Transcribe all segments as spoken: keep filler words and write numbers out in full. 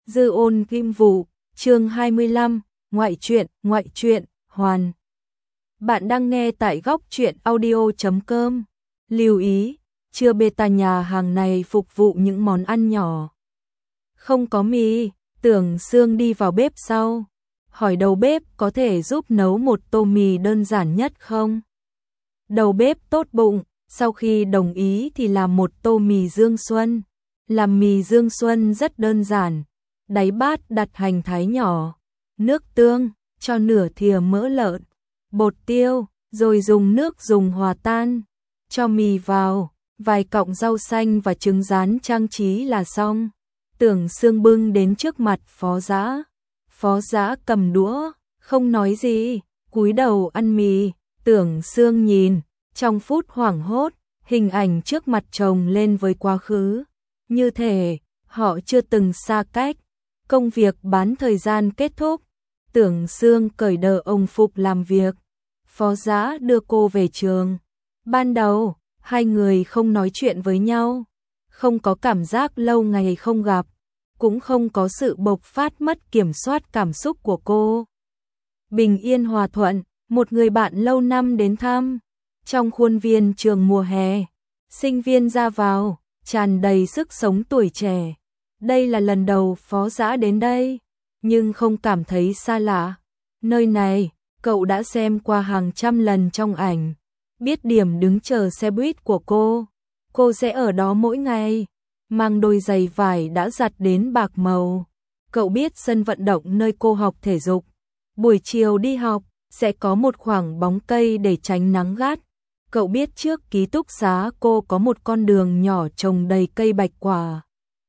Dư ôn kim vụ, chương hai mươi lăm, ngoại truyện, ngoại truyện, hoàn. Bạn đang nghe tại góc truyện audio chấm com. Lưu ý, trưa beta nhà hàng này phục vụ những món ăn nhỏ. Không có mì, Tưởng Sương đi vào bếp sau. Hỏi đầu bếp có thể giúp nấu một tô mì đơn giản nhất không? Đầu bếp tốt bụng, sau khi đồng ý thì làm một tô mì Dương Xuân. Làm mì Dương Xuân rất đơn giản. Đáy bát đặt hành thái nhỏ, nước tương, cho nửa thìa mỡ lợn, bột tiêu, rồi dùng nước dùng hòa tan, cho mì vào, vài cọng rau xanh và trứng rán trang trí là xong. Tưởng Sương bưng đến trước mặt Phó Dã. Phó Dã cầm đũa, không nói gì, cúi đầu ăn mì. Tưởng Sương nhìn, trong phút hoảng hốt, hình ảnh trước mặt chồng lên với quá khứ. Như thể họ chưa từng xa cách. Công việc bán thời gian kết thúc, Tưởng Sương cởi đờ ông phục làm việc. Phó Dã đưa cô về trường. Ban đầu, hai người không nói chuyện với nhau, không có cảm giác lâu ngày không gặp, cũng không có sự bộc phát mất kiểm soát cảm xúc của cô. Bình yên hòa thuận, một người bạn lâu năm đến thăm. Trong khuôn viên trường mùa hè, sinh viên ra vào, tràn đầy sức sống tuổi trẻ. Đây là lần đầu Phó Dã đến đây, nhưng không cảm thấy xa lạ. Nơi này, cậu đã xem qua hàng trăm lần trong ảnh, biết điểm đứng chờ xe buýt của cô. Cô sẽ ở đó mỗi ngày, mang đôi giày vải đã giặt đến bạc màu. Cậu biết sân vận động nơi cô học thể dục. Buổi chiều đi học, sẽ có một khoảng bóng cây để tránh nắng gắt. Cậu biết trước ký túc xá cô có một con đường nhỏ trồng đầy cây bạch quả.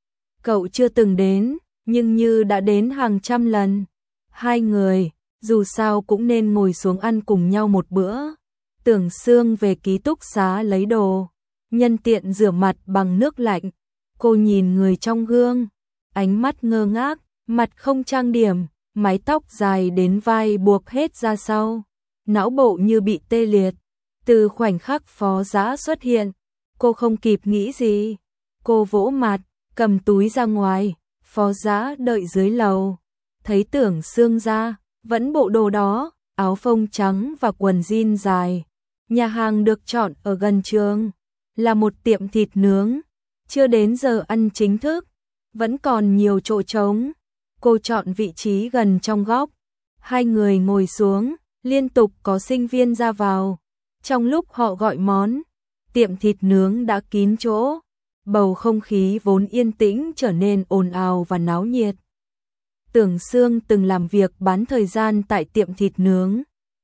Cậu chưa từng đến, nhưng như đã đến hàng trăm lần. Hai người, dù sao cũng nên ngồi xuống ăn cùng nhau một bữa. Tưởng Sương về ký túc xá lấy đồ, nhân tiện rửa mặt bằng nước lạnh. Cô nhìn người trong gương, ánh mắt ngơ ngác, mặt không trang điểm, mái tóc dài đến vai buộc hết ra sau. Não bộ như bị tê liệt. Từ khoảnh khắc Phó Dã xuất hiện, cô không kịp nghĩ gì. Cô vỗ mặt, cầm túi ra ngoài. Phó Dã đợi dưới lầu, thấy Tưởng Sương ra, vẫn bộ đồ đó, áo phông trắng và quần jean dài. Nhà hàng được chọn ở gần trường, là một tiệm thịt nướng, chưa đến giờ ăn chính thức, vẫn còn nhiều chỗ trống. Cô chọn vị trí gần trong góc, hai người ngồi xuống, liên tục có sinh viên ra vào. Trong lúc họ gọi món, tiệm thịt nướng đã kín chỗ. Bầu không khí vốn yên tĩnh trở nên ồn ào và náo nhiệt. Tưởng Sương từng làm việc bán thời gian tại tiệm thịt nướng.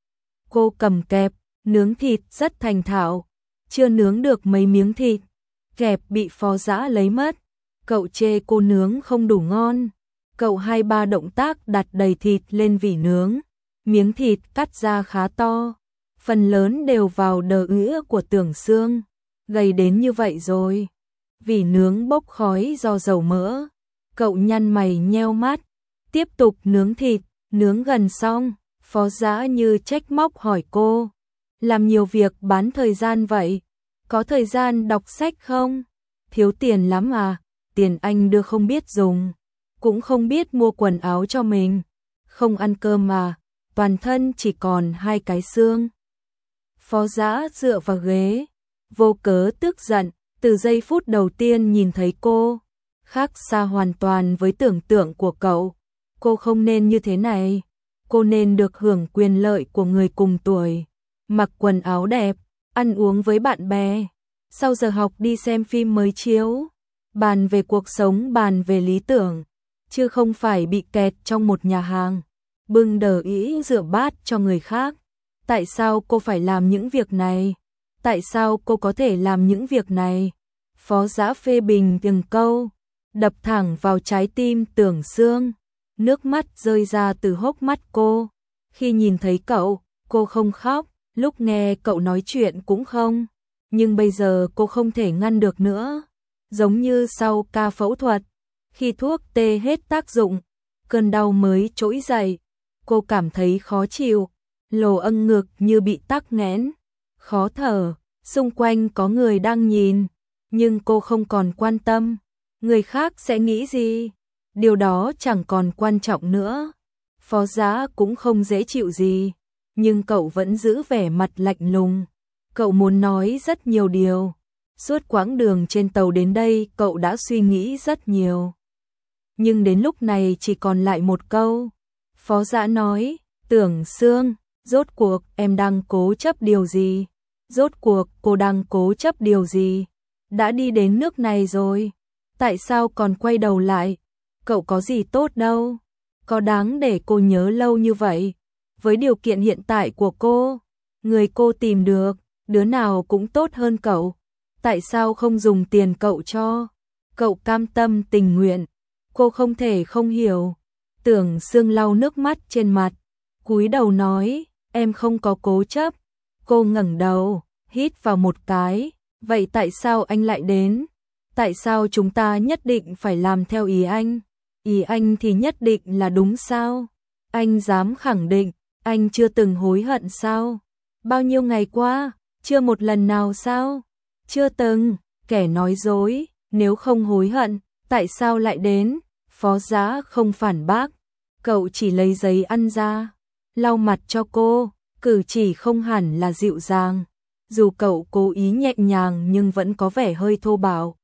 Cô cầm kẹp, nướng thịt rất thành thạo, chưa nướng được mấy miếng thịt, kẹp bị Phó Dã lấy mất. Cậu chê cô nướng không đủ ngon. Cậu hai ba động tác đặt đầy thịt lên vỉ nướng, miếng thịt cắt ra khá to, phần lớn đều vào đờ ứa của Tưởng Sương. Gầy đến như vậy rồi. Vỉ nướng bốc khói do dầu mỡ. Cậu nhăn mày nheo mắt, tiếp tục nướng thịt. Nướng gần xong, Phó Dã như trách móc hỏi cô, làm nhiều việc bán thời gian vậy, có thời gian đọc sách không? Thiếu tiền lắm à? Tiền anh đưa không biết dùng, cũng không biết mua quần áo cho mình. Không ăn cơm mà, toàn thân chỉ còn hai cái xương. Phó Dã dựa vào ghế, vô cớ tức giận. Từ giây phút đầu tiên nhìn thấy cô, khác xa hoàn toàn với tưởng tượng của cậu. Cô không nên như thế này. Cô nên được hưởng quyền lợi của người cùng tuổi, mặc quần áo đẹp, ăn uống với bạn bè, sau giờ học đi xem phim mới chiếu, bàn về cuộc sống, bàn về lý tưởng, chứ không phải bị kẹt trong một nhà hàng, bưng đờ ĩ rửa bát cho người khác. Tại sao cô phải làm những việc này? Tại sao cô có thể làm những việc này? Phó Dã phê bình từng câu, đập thẳng vào trái tim Tưởng Sương. Nước mắt rơi ra từ hốc mắt cô. Khi nhìn thấy cậu, cô không khóc, lúc nghe cậu nói chuyện cũng không. Nhưng bây giờ cô không thể ngăn được nữa. Giống như sau ca phẫu thuật, khi thuốc tê hết tác dụng, cơn đau mới trỗi dậy. Cô cảm thấy khó chịu, lỗ âng ngực như bị tắc nghẽn, khó thở. Xung quanh có người đang nhìn, nhưng cô không còn quan tâm. Người khác sẽ nghĩ gì? điều đó chẳng còn quan trọng nữa. Phó Dã cũng không dễ chịu gì, nhưng cậu vẫn giữ vẻ mặt lạnh lùng. Cậu muốn nói rất nhiều điều. Suốt quãng đường trên tàu đến đây cậu đã suy nghĩ rất nhiều. Nhưng đến lúc này chỉ còn lại một câu. Phó Dã nói, Tưởng Sương, rốt cuộc em đang cố chấp điều gì? Rốt cuộc cô đang cố chấp điều gì? Đã đi đến nước này rồi, tại sao còn quay đầu lại? Cậu có gì tốt đâu, có đáng để cô nhớ lâu như vậy? Với điều kiện hiện tại của cô, người cô tìm được, đứa nào cũng tốt hơn cậu. Tại sao không dùng tiền cậu cho? Cậu cam tâm tình nguyện. Cô không thể không hiểu. Tưởng Sương lau nước mắt trên mặt, cúi đầu nói, em không có cố chấp. Cô ngẩng đầu, hít vào một cái, vậy tại sao anh lại đến? Tại sao chúng ta nhất định phải làm theo ý anh? Ý anh thì nhất định là đúng sao? Anh dám khẳng định, anh chưa từng hối hận sao? Bao nhiêu ngày qua, chưa một lần nào sao? Chưa từng, kẻ nói dối, nếu không hối hận, tại sao lại đến? Phó Dã không phản bác, cậu chỉ lấy giấy ăn ra, lau mặt cho cô, cử chỉ không hẳn là dịu dàng. Dù cậu cố ý nhẹ nhàng nhưng vẫn có vẻ hơi thô bạo.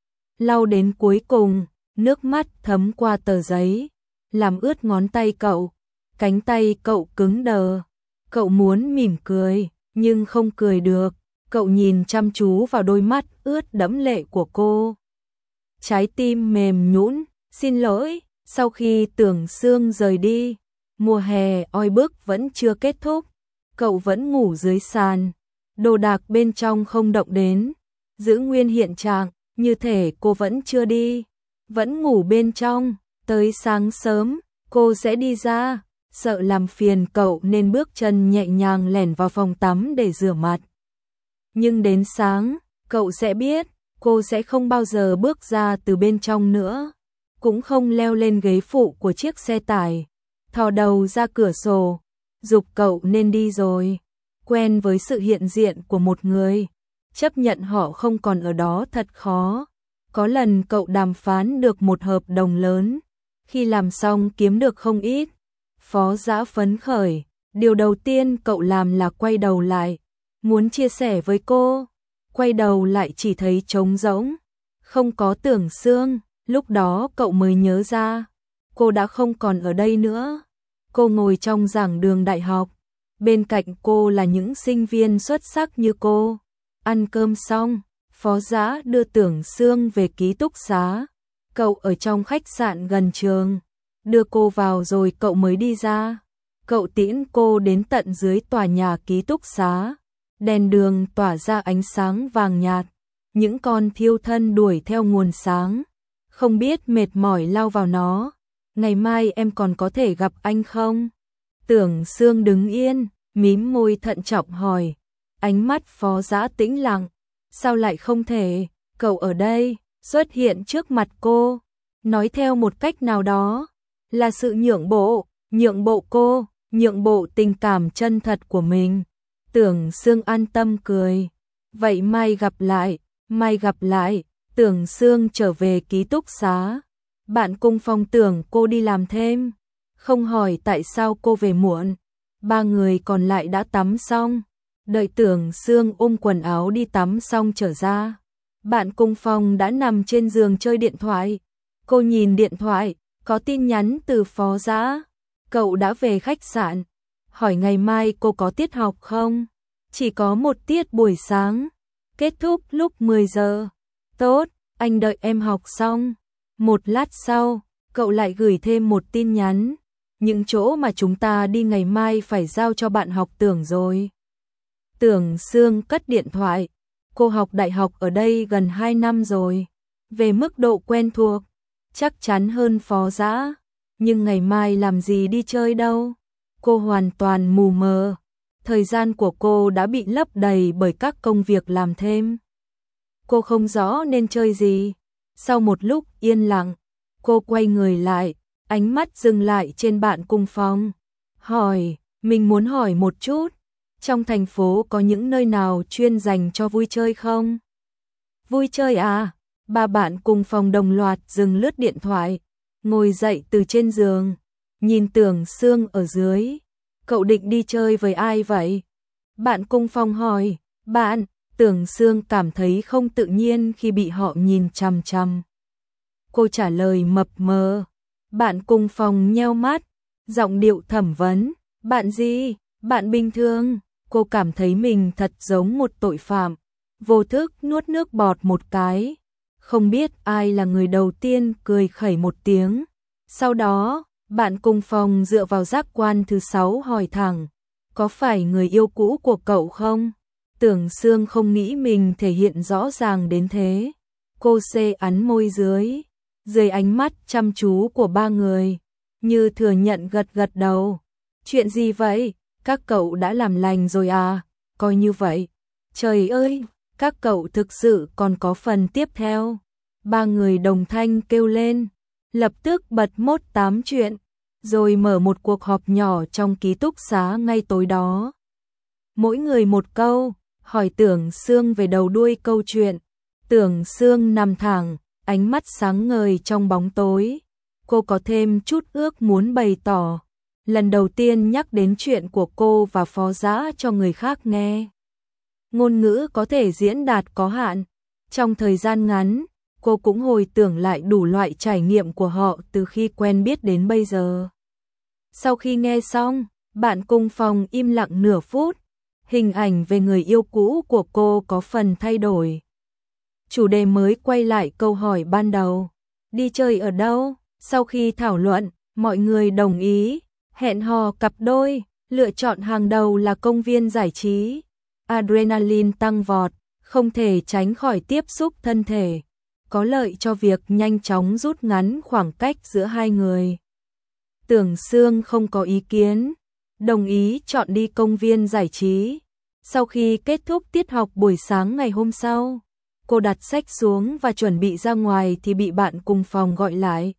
Lau đến cuối cùng, nước mắt thấm qua tờ giấy, làm ướt ngón tay cậu. Cánh tay cậu cứng đờ. Cậu muốn mỉm cười, nhưng không cười được. Cậu nhìn chăm chú vào đôi mắt ướt đẫm lệ của cô. Trái tim mềm nhũn, xin lỗi. Sau khi Tưởng Sương rời đi, mùa hè oi bức vẫn chưa kết thúc. Cậu vẫn ngủ dưới sàn, đồ đạc bên trong không động đến, giữ nguyên hiện trạng, như thể cô vẫn chưa đi, vẫn ngủ bên trong. Tới sáng sớm, cô sẽ đi ra, sợ làm phiền cậu nên bước chân nhẹ nhàng lẻn vào phòng tắm để rửa mặt. Nhưng đến sáng, cậu sẽ biết, cô sẽ không bao giờ bước ra từ bên trong nữa, cũng không leo lên ghế phụ của chiếc xe tải, thò đầu ra cửa sổ, giục cậu nên đi rồi. Quen với sự hiện diện của một người, chấp nhận họ không còn ở đó thật khó. Có lần cậu đàm phán được một hợp đồng lớn, khi làm xong kiếm được không ít. Phó Dã phấn khởi, điều đầu tiên cậu làm là quay đầu lại, muốn chia sẻ với cô. Quay đầu lại chỉ thấy trống rỗng, không có Tưởng Sương. Lúc đó cậu mới nhớ ra, cô đã không còn ở đây nữa. Cô ngồi trong giảng đường đại học, bên cạnh cô là những sinh viên xuất sắc như cô. Ăn cơm xong, Phó Dã đưa Tưởng Sương về ký túc xá. Cậu ở trong khách sạn gần trường, đưa cô vào rồi cậu mới đi ra. Cậu tiễn cô đến tận dưới tòa nhà ký túc xá. Đèn đường tỏa ra ánh sáng vàng nhạt, những con thiêu thân đuổi theo nguồn sáng, không biết mệt mỏi lao vào nó. Ngày mai em còn có thể gặp anh không? Tưởng Sương đứng yên, mím môi thận trọng hỏi. Ánh mắt Phó Dã tĩnh lặng. Sao lại không thể? Cậu ở đây, xuất hiện trước mặt cô, nói theo một cách nào đó, là sự nhượng bộ, nhượng bộ cô, nhượng bộ tình cảm chân thật của mình. Tưởng Sương an tâm cười. Vậy mai gặp lại, mai gặp lại. Tưởng Sương trở về ký túc xá. Bạn cùng phòng tưởng cô đi làm thêm, không hỏi tại sao cô về muộn. Ba người còn lại đã tắm xong, đợi Tưởng Sương ôm quần áo đi tắm xong trở ra. Bạn cùng phòng đã nằm trên giường chơi điện thoại. Cô nhìn điện thoại, có tin nhắn từ Phó Dã. Cậu đã về khách sạn, hỏi ngày mai cô có tiết học không? Chỉ có một tiết buổi sáng, kết thúc lúc mười giờ. Tốt, anh đợi em học xong. Một lát sau, cậu lại gửi thêm một tin nhắn. Những chỗ mà chúng ta đi ngày mai phải giao cho bạn học Tưởng rồi. Tưởng Sương cất điện thoại. Cô học đại học ở đây gần hai năm rồi. Về mức độ quen thuộc, chắc chắn hơn Phó Dã. Nhưng ngày mai làm gì đi chơi đâu? Cô hoàn toàn mù mờ. Thời gian của cô đã bị lấp đầy bởi các công việc làm thêm. Cô không rõ nên chơi gì. Sau một lúc yên lặng, cô quay người lại, ánh mắt dừng lại trên bạn cùng phòng. Hỏi, mình muốn hỏi một chút, trong thành phố có những nơi nào chuyên dành cho vui chơi không? Vui chơi à? Ba bạn cùng phòng đồng loạt dừng lướt điện thoại. ngồi dậy từ trên giường, nhìn Tưởng Sương ở dưới. Cậu định đi chơi với ai vậy? Bạn cùng phòng hỏi. Bạn, Tưởng Sương cảm thấy không tự nhiên khi bị họ nhìn chằm chằm. Cô trả lời mập mờ. Bạn cùng phòng nheo mắt, giọng điệu thẩm vấn. Bạn gì? Bạn bình thường. Cô cảm thấy mình thật giống một tội phạm. Vô thức nuốt nước bọt một cái. Không biết ai là người đầu tiên cười khẩy một tiếng. Sau đó, bạn cùng phòng dựa vào giác quan thứ sáu hỏi thẳng. Có phải người yêu cũ của cậu không? Tưởng Sương không nghĩ mình thể hiện rõ ràng đến thế. Cô xê ắn môi dưới, dưới ánh mắt chăm chú của ba người, như thừa nhận gật gật đầu. Chuyện gì vậy? Các cậu đã làm lành rồi à? Coi như vậy. Trời ơi, các cậu thực sự còn có phần tiếp theo. Ba người đồng thanh kêu lên, lập tức bật mốt tám chuyện, rồi mở một cuộc họp nhỏ trong ký túc xá ngay tối đó. Mỗi người một câu, hỏi Tưởng Sương về đầu đuôi câu chuyện. Tưởng Sương nằm thẳng, ánh mắt sáng ngời trong bóng tối. Cô có thêm chút ước muốn bày tỏ. Lần đầu tiên nhắc đến chuyện của cô và Phó Dã cho người khác nghe. Ngôn ngữ có thể diễn đạt có hạn. Trong thời gian ngắn, cô cũng hồi tưởng lại đủ loại trải nghiệm của họ từ khi quen biết đến bây giờ. Sau khi nghe xong, bạn cùng phòng im lặng nửa phút. Hình ảnh về người yêu cũ của cô có phần thay đổi. Chủ đề mới quay lại câu hỏi ban đầu. Đi chơi ở đâu? Sau khi thảo luận, mọi người đồng ý. Hẹn hò cặp đôi, lựa chọn hàng đầu là công viên giải trí. Adrenaline tăng vọt, không thể tránh khỏi tiếp xúc thân thể. Có lợi cho việc nhanh chóng rút ngắn khoảng cách giữa hai người. Tưởng Sương không có ý kiến, đồng ý chọn đi công viên giải trí. Sau khi kết thúc tiết học buổi sáng ngày hôm sau, cô đặt sách xuống và chuẩn bị ra ngoài thì bị bạn cùng phòng gọi lại.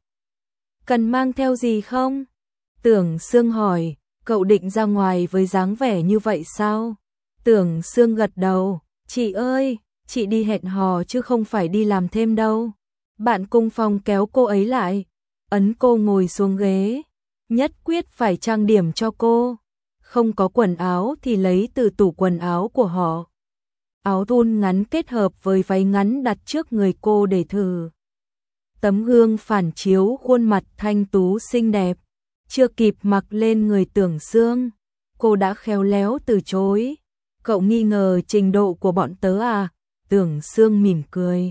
Cần mang theo gì không? Tưởng Sương hỏi, cậu định ra ngoài với dáng vẻ như vậy sao? Tưởng Sương gật đầu, chị ơi, chị đi hẹn hò chứ không phải đi làm thêm đâu. Bạn cùng phòng kéo cô ấy lại, ấn cô ngồi xuống ghế, nhất quyết phải trang điểm cho cô. Không có quần áo thì lấy từ tủ quần áo của họ. Áo thun ngắn kết hợp với váy ngắn đặt trước người cô để thử. Tấm gương phản chiếu khuôn mặt thanh tú xinh đẹp. Chưa kịp mặc lên người Tưởng Sương, cô đã khéo léo từ chối. Cậu nghi ngờ trình độ của bọn tớ à? Tưởng Sương mỉm cười.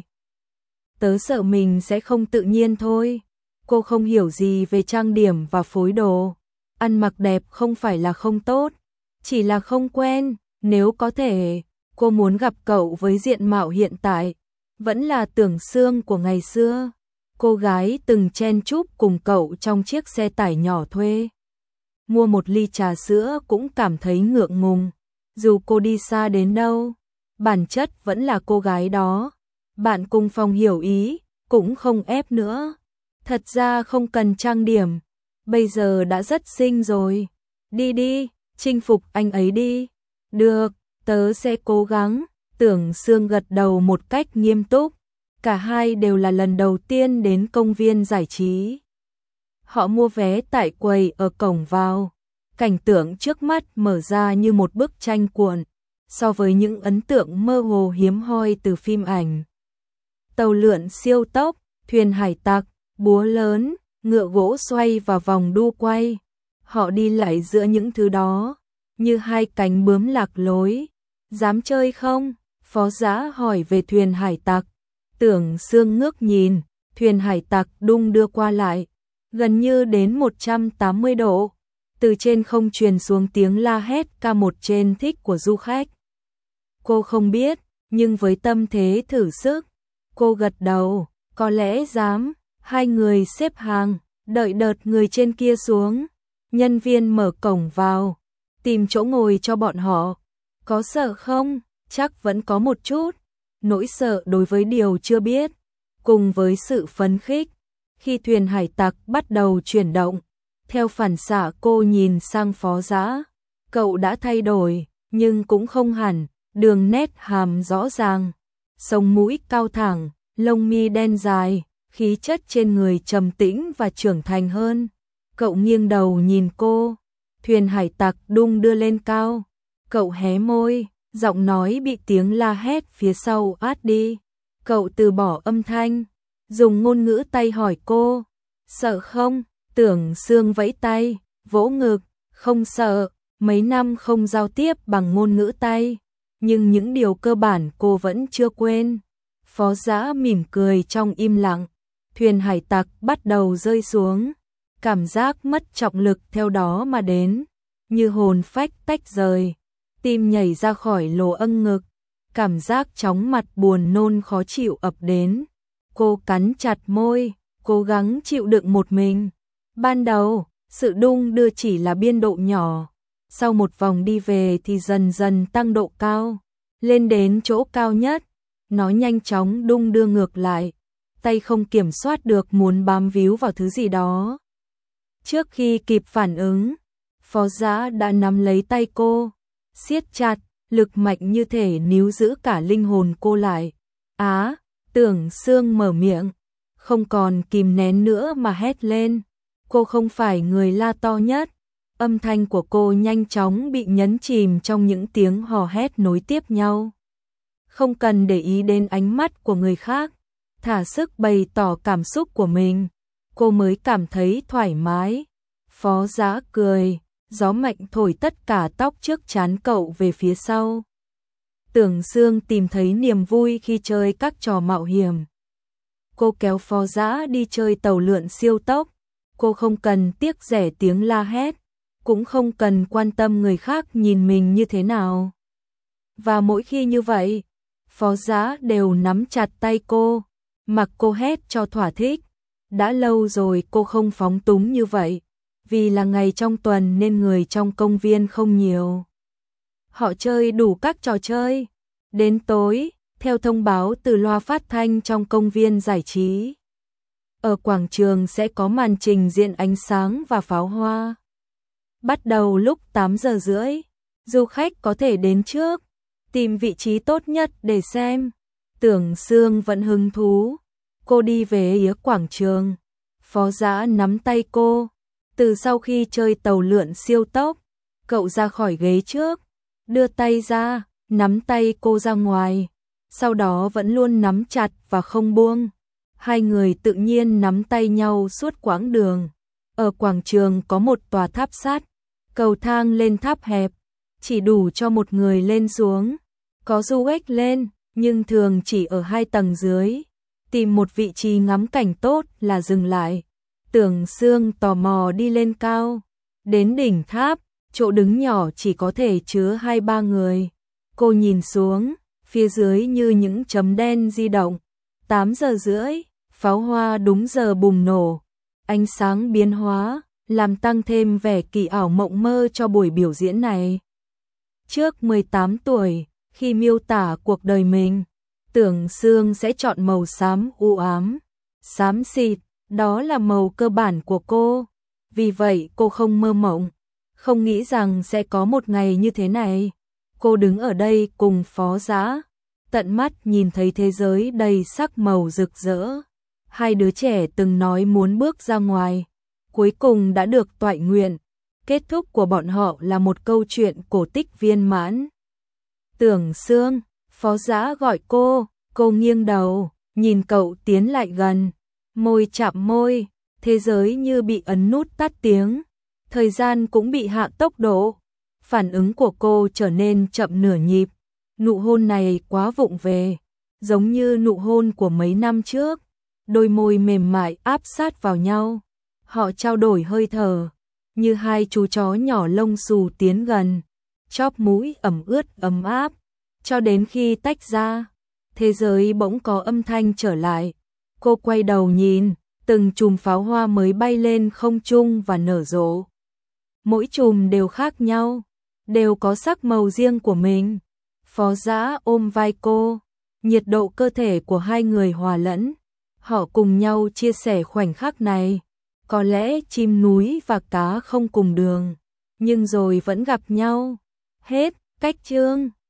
Tớ sợ mình sẽ không tự nhiên thôi. Cô không hiểu gì về trang điểm và phối đồ. Ăn mặc đẹp không phải là không tốt, chỉ là không quen. Nếu có thể, cô muốn gặp cậu với diện mạo hiện tại, vẫn là Tưởng Sương của ngày xưa. Cô gái từng chen chúc cùng cậu trong chiếc xe tải nhỏ thuê. Mua một ly trà sữa cũng cảm thấy ngượng ngùng. Dù cô đi xa đến đâu, bản chất vẫn là cô gái đó. Bạn cùng phòng hiểu ý, cũng không ép nữa. Thật ra không cần trang điểm, bây giờ đã rất xinh rồi. Đi đi, chinh phục anh ấy đi. Được, tớ sẽ cố gắng. Tưởng Sương gật đầu một cách nghiêm túc. Cả hai đều là lần đầu tiên đến công viên giải trí. Họ mua vé tại quầy ở cổng vào. Cảnh tượng trước mắt mở ra như một bức tranh cuộn, so với những ấn tượng mơ hồ hiếm hoi từ phim ảnh. Tàu lượn siêu tốc, thuyền hải tặc, búa lớn, ngựa gỗ xoay vào vòng đu quay. Họ đi lại giữa những thứ đó, như hai cánh bướm lạc lối. Dám chơi không? Phó Dã hỏi về thuyền hải tặc. Tưởng Sương ngước nhìn, thuyền hải tặc đung đưa qua lại, gần như đến một trăm tám mươi độ. Từ trên không truyền xuống tiếng la hét ca một trên thích của du khách. Cô không biết, nhưng với tâm thế thử sức, cô gật đầu, có lẽ dám. Hai người xếp hàng, đợi đợt người trên kia xuống. Nhân viên mở cổng vào, tìm chỗ ngồi cho bọn họ. Có sợ không? Chắc vẫn có một chút. Nỗi sợ đối với điều chưa biết, cùng với sự phấn khích. Khi thuyền hải tặc bắt đầu chuyển động, theo phản xạ cô nhìn sang Phó Dã. Cậu đã thay đổi, nhưng cũng không hẳn, đường nét hàm rõ ràng. Sống mũi cao thẳng, lông mi đen dài, khí chất trên người trầm tĩnh và trưởng thành hơn. Cậu nghiêng đầu nhìn cô, thuyền hải tặc đung đưa lên cao. Cậu hé môi, giọng nói bị tiếng la hét phía sau át đi. Cậu từ bỏ âm thanh, dùng ngôn ngữ tay hỏi cô, sợ không? Tưởng Sương vẫy tay, vỗ ngực, không sợ, mấy năm không giao tiếp bằng ngôn ngữ tay, nhưng những điều cơ bản cô vẫn chưa quên. Phó Dã mỉm cười trong im lặng, thuyền hải tặc bắt đầu rơi xuống, cảm giác mất trọng lực theo đó mà đến, như hồn phách tách rời, tim nhảy ra khỏi lỗ âng ngực, cảm giác chóng mặt buồn nôn khó chịu ập đến. Cô cắn chặt môi, cố gắng chịu đựng một mình. Ban đầu, sự đung đưa chỉ là biên độ nhỏ, sau một vòng đi về thì dần dần tăng độ cao, lên đến chỗ cao nhất, nó nhanh chóng đung đưa ngược lại, tay không kiểm soát được muốn bám víu vào thứ gì đó. Trước khi kịp phản ứng, Phó Dã đã nắm lấy tay cô, siết chặt, lực mạnh như thể níu giữ cả linh hồn cô lại. Á, Tưởng Sương mở miệng, không còn kìm nén nữa mà hét lên. Cô không phải người la to nhất, âm thanh của cô nhanh chóng bị nhấn chìm trong những tiếng hò hét nối tiếp nhau. Không cần để ý đến ánh mắt của người khác, thả sức bày tỏ cảm xúc của mình, cô mới cảm thấy thoải mái. Phó Dã cười, gió mạnh thổi tất cả tóc trước trán cậu về phía sau. Tưởng Sương tìm thấy niềm vui khi chơi các trò mạo hiểm. Cô kéo Phó Dã đi chơi tàu lượn siêu tốc, cô không cần tiếc rẻ tiếng la hét, cũng không cần quan tâm người khác nhìn mình như thế nào. Và mỗi khi như vậy, Phó Dã đều nắm chặt tay cô, mặc cô hét cho thỏa thích. Đã lâu rồi cô không phóng túng như vậy, vì là ngày trong tuần nên người trong công viên không nhiều. Họ chơi đủ các trò chơi. Đến tối, theo thông báo từ loa phát thanh trong công viên giải trí, ở quảng trường sẽ có màn trình diễn ánh sáng và pháo hoa. Bắt đầu lúc tám giờ rưỡi, du khách có thể đến trước, tìm vị trí tốt nhất để xem. Tưởng Sương vẫn hứng thú, cô đi về phía quảng trường. Phó Dã nắm tay cô, từ sau khi chơi tàu lượn siêu tốc, cậu ra khỏi ghế trước, đưa tay ra, nắm tay cô ra ngoài, sau đó vẫn luôn nắm chặt và không buông. Hai người tự nhiên nắm tay nhau suốt quãng đường. Ở quảng trường có một tòa tháp sắt, cầu thang lên tháp hẹp, chỉ đủ cho một người lên xuống. Có du khách lên, nhưng thường chỉ ở hai tầng dưới. Tìm một vị trí ngắm cảnh tốt là dừng lại. Tưởng Sương tò mò đi lên cao. Đến đỉnh tháp, chỗ đứng nhỏ chỉ có thể chứa hai ba người. Cô nhìn xuống, phía dưới như những chấm đen di động. tám giờ rưỡi, pháo hoa đúng giờ bùng nổ. Ánh sáng biến hóa, làm tăng thêm vẻ kỳ ảo mộng mơ cho buổi biểu diễn này. Trước mười tám tuổi, khi miêu tả cuộc đời mình, Tưởng Sương sẽ chọn màu xám u ám, xám xịt, đó là màu cơ bản của cô. Vì vậy cô không mơ mộng, không nghĩ rằng sẽ có một ngày như thế này. Cô đứng ở đây cùng Phó Dã, tận mắt nhìn thấy thế giới đầy sắc màu rực rỡ. Hai đứa trẻ từng nói muốn bước ra ngoài, cuối cùng đã được toại nguyện. Kết thúc của bọn họ là một câu chuyện cổ tích viên mãn. Tưởng Sương, Phó Dã gọi cô, cô nghiêng đầu, nhìn cậu tiến lại gần, môi chạm môi, thế giới như bị ấn nút tắt tiếng, thời gian cũng bị hạ tốc độ. Phản ứng của cô trở nên chậm nửa nhịp, nụ hôn này quá vụng về, giống như nụ hôn của mấy năm trước. Đôi môi mềm mại áp sát vào nhau, họ trao đổi hơi thở, như hai chú chó nhỏ lông xù tiến gần, chóp mũi ẩm ướt ấm áp, cho đến khi tách ra, thế giới bỗng có âm thanh trở lại. Cô quay đầu nhìn, từng chùm pháo hoa mới bay lên không trung và nở rộ. Mỗi chùm đều khác nhau, đều có sắc màu riêng của mình. Phó Dã ôm vai cô, nhiệt độ cơ thể của hai người hòa lẫn. Họ cùng nhau chia sẻ khoảnh khắc này. Có lẽ chim núi và cá không cùng đường, nhưng rồi vẫn gặp nhau. Hết, cách chương.